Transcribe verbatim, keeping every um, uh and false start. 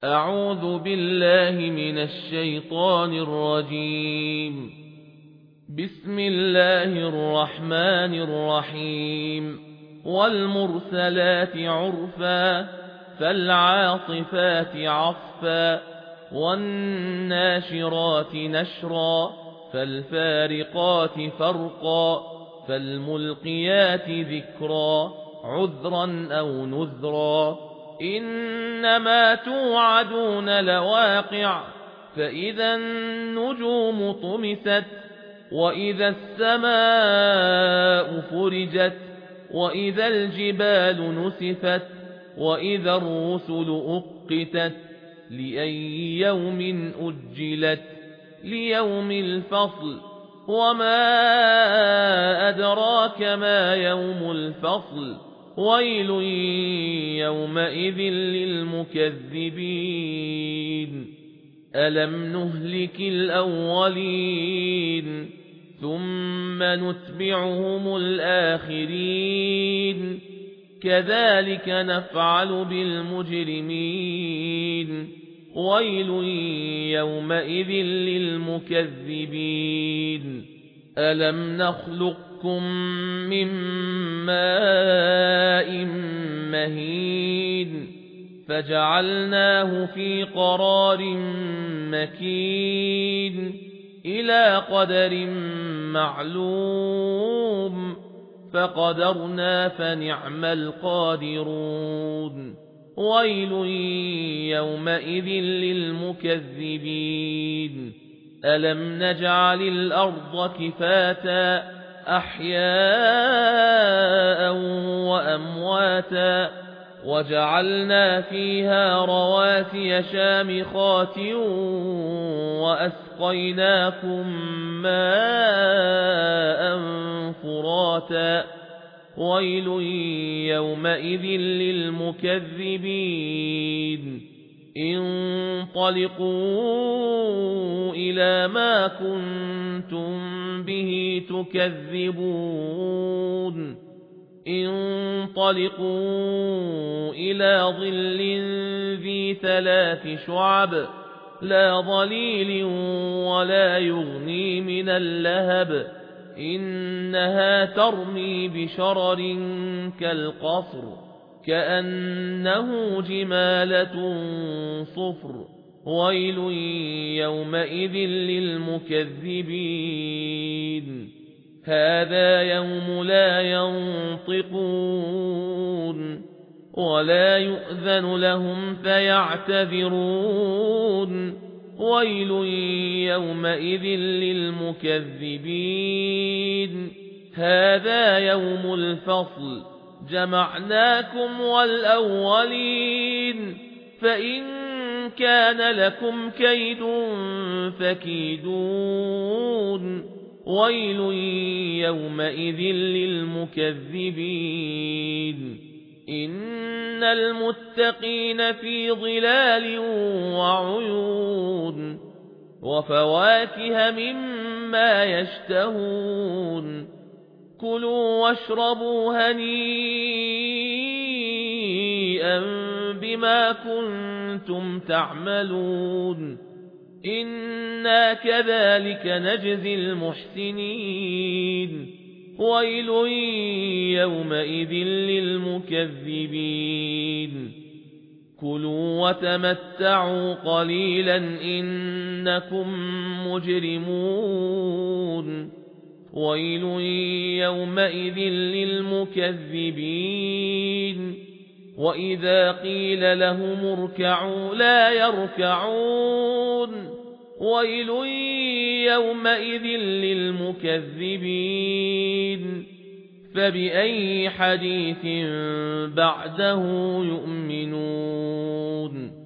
أعوذ بالله من الشيطان الرجيم. بسم الله الرحمن الرحيم. والمرسلات عرفا فالعاصفات عصفا والناشرات نشرا فالفارقات فرقا فالملقيات ذكرا عذرا أو نذرا إنما توعدون لواقع فإذا النجوم طمست وإذا السماء فرجت وإذا الجبال نسفت وإذا الرسل أقتت لأي يوم أجلت ليوم الفصل وما أدراك ما يوم الفصل ويل يومئذ للمكذبين ألم نهلك الأولين ثم نتبعهم الآخرين كذلك نفعل بالمجرمين ويل يومئذ للمكذبين ألم نخلقكم من ماء مهين فجعلناه في قرار مكين إلى قدر معلوم فقدرنا فنعم القادرون ويل يومئذ للمكذبين ألم نجعل الأرض كفاتا أحياء وأمواتا وجعلنا فيها رواسي شامخات وأسقيناكم ماء فراتا ويل يومئذ للمكذبين انطلقوا إلى ما كنتم به تكذبون انطلقوا إلى ظل ذي ثلاث شعب لا ظليل ولا يغني من اللهب إنها ترمي بشرر كالقصر كأنه جمالة صفر ويل يومئذ للمكذبين هذا يوم لا ينطقون ولا يؤذن لهم فيعتذرون ويل يومئذ للمكذبين هذا يوم الفصل جمعناكم والأولين فإن كان لكم كيد فكيدون ويل يومئذ للمكذبين إن المتقين في ظلال وعيون وفواكه مما يشتهون كلوا واشربوا هنيئا بما كنتم تعملون إنا كذلك نجزي المحسنين ويل يومئذ للمكذبين كلوا وتمتعوا قليلا إنكم مجرمون ويل يومئذ للمكذبين وإذا قيل لهم اركعوا لا يركعون ويل يومئذ للمكذبين فبأي حديث بعده يؤمنون